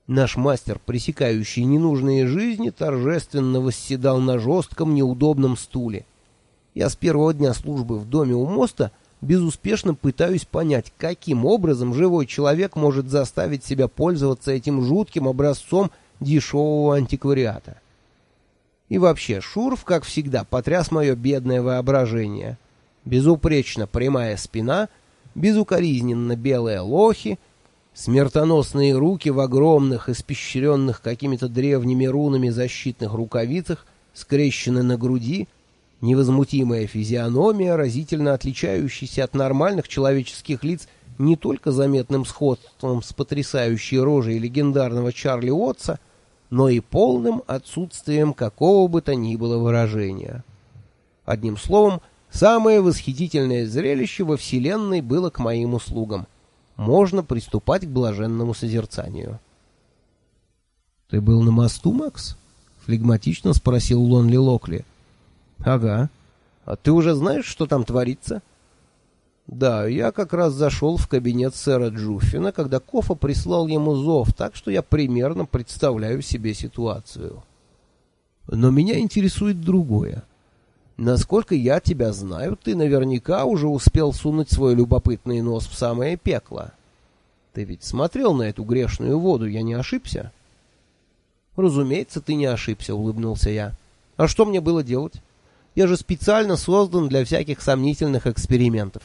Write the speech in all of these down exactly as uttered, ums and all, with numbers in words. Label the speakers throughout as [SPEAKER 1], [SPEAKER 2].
[SPEAKER 1] Наш мастер, пресекающий ненужные жизни, торжественно восседал на жестком неудобном стуле. Я с первого дня службы в доме у моста безуспешно пытаюсь понять, каким образом живой человек может заставить себя пользоваться этим жутким образцом дешевого антиквариата. И вообще, Шурф, как всегда, потряс мое бедное воображение. Безупречно прямая спина, безукоризненно белые лохи, смертоносные руки в огромных, испещренных какими-то древними рунами защитных рукавицах, скрещены на груди, невозмутимая физиономия, разительно отличающаяся от нормальных человеческих лиц не только заметным сходством с потрясающей рожей легендарного Чарли Уотса, но и полным отсутствием какого бы то ни было выражения. Одним словом, самое восхитительное зрелище во Вселенной было к моим услугам. Можно приступать к блаженному созерцанию. — Ты был на мосту, Макс? — флегматично спросил Лонли Локли. — Ага. А ты уже знаешь, что там творится? — Да, я как раз зашел в кабинет сэра Джуффина, когда Кофа прислал ему зов, так что я примерно представляю себе ситуацию. Но меня интересует другое. Насколько я тебя знаю, ты наверняка уже успел сунуть свой любопытный нос в самое пекло. Ты ведь смотрел на эту грешную воду, я не ошибся? — Разумеется, ты не ошибся, — улыбнулся я. — А что мне было делать? Я же специально создан для всяких сомнительных экспериментов.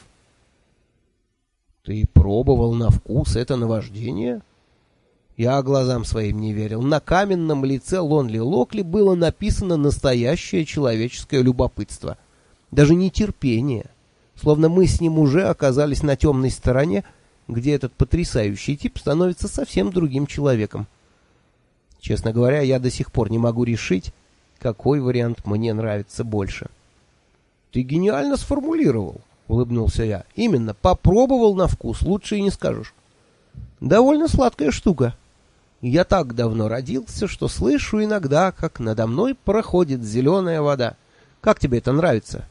[SPEAKER 1] — Ты пробовал на вкус это наваждение? Я глазам своим не верил. На каменном лице Лонли Локли было написано настоящее человеческое любопытство. Даже нетерпение. Словно мы с ним уже оказались на темной стороне, где этот потрясающий тип становится совсем другим человеком. Честно говоря, я до сих пор не могу решить, какой вариант мне нравится больше. — Ты гениально сформулировал, — улыбнулся я. — Именно, попробовал на вкус, лучше и не скажешь. Довольно сладкая штука. Я так давно родился, что слышу иногда, как надо мной проходит зеленая вода. Как тебе это нравится?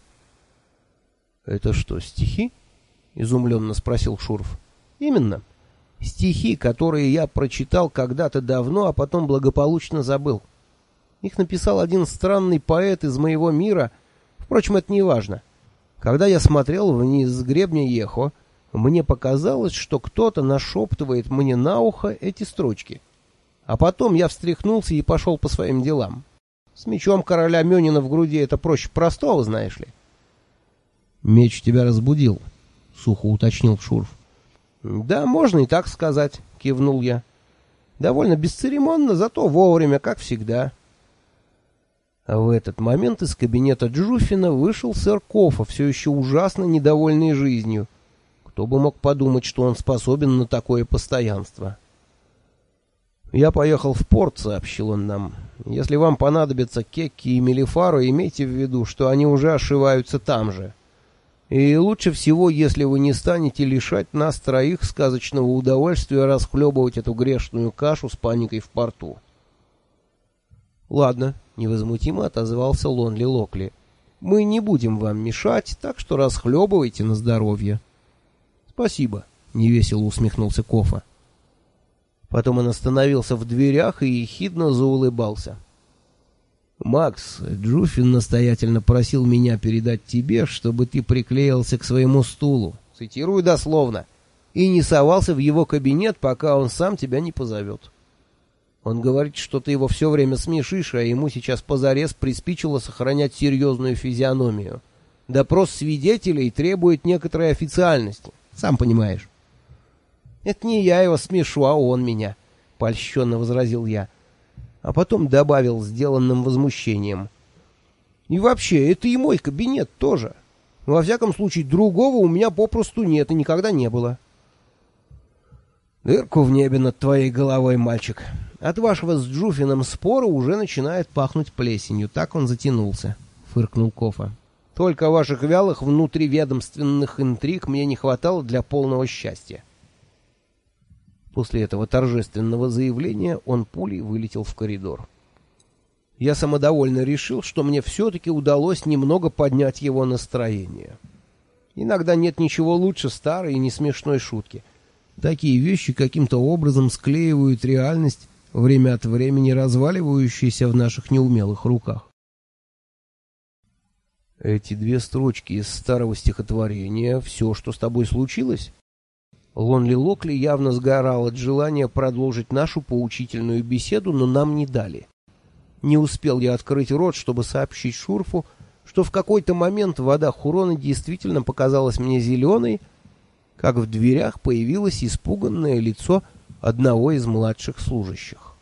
[SPEAKER 1] — Это что, стихи? — изумленно спросил Шурф. — Именно. Стихи, которые я прочитал когда-то давно, а потом благополучно забыл. Их написал один странный поэт из моего мира. Впрочем, это не важно. Когда я смотрел вниз с гребня Ехо, мне показалось, что кто-то нашептывает мне на ухо эти строчки. А потом я встряхнулся и пошел по своим делам. С мечом короля Мёнина в груди это проще простого, знаешь ли. — Меч тебя разбудил, — сухо уточнил Шурф. — Да, можно и так сказать, — кивнул я. — Довольно бесцеремонно, зато вовремя, как всегда. А в этот момент из кабинета Джуффина вышел сэр Кофа, все еще ужасно недовольный жизнью. Кто бы мог подумать, что он способен на такое постоянство. «Я поехал в порт», — сообщил он нам. «Если вам понадобятся Кекки и Мелифаро, имейте в виду, что они уже ошиваются там же. И лучше всего, если вы не станете лишать нас троих сказочного удовольствия расхлебывать эту грешную кашу с паникой в порту». «Ладно», — невозмутимо отозвался Лонли Локли. «Мы не будем вам мешать, так что расхлебывайте на здоровье». «Спасибо», — невесело усмехнулся Кофа. Потом он остановился в дверях и ехидно заулыбался. «Макс, Джуффин настоятельно просил меня передать тебе, чтобы ты приклеился к своему стулу, цитирую дословно, и не совался в его кабинет, пока он сам тебя не позовет. Он говорит, что ты его все время смешишь, а ему сейчас позарез приспичило сохранять серьезную физиономию. Допрос свидетелей требует некоторой официальности, сам понимаешь». «Это не я его смешу, а он меня», — польщенно возразил я. А потом добавил сделанным возмущением. «И вообще, это и мой кабинет тоже. Во всяком случае, другого у меня попросту нет и никогда не было». «Дырку в небе над твоей головой, мальчик. От вашего с Джуффином спора уже начинает пахнуть плесенью». Так он затянулся, — фыркнул Кофа. «Только ваших вялых внутриведомственных интриг мне не хватало для полного счастья». После этого торжественного заявления он пулей вылетел в коридор. Я самодовольно решил, что мне все-таки удалось немного поднять его настроение. Иногда нет ничего лучше старой и несмешной шутки. Такие вещи каким-то образом склеивают реальность, время от времени разваливающийся в наших неумелых руках. Эти две строчки из старого стихотворения — все, что с тобой случилось? Лонли Локли явно сгорал от желания продолжить нашу поучительную беседу, но нам не дали. Не успел я открыть рот, чтобы сообщить Шурфу, что в какой-то момент вода Хурона действительно показалась мне зеленой, как в дверях появилось испуганное лицо одного из младших служащих.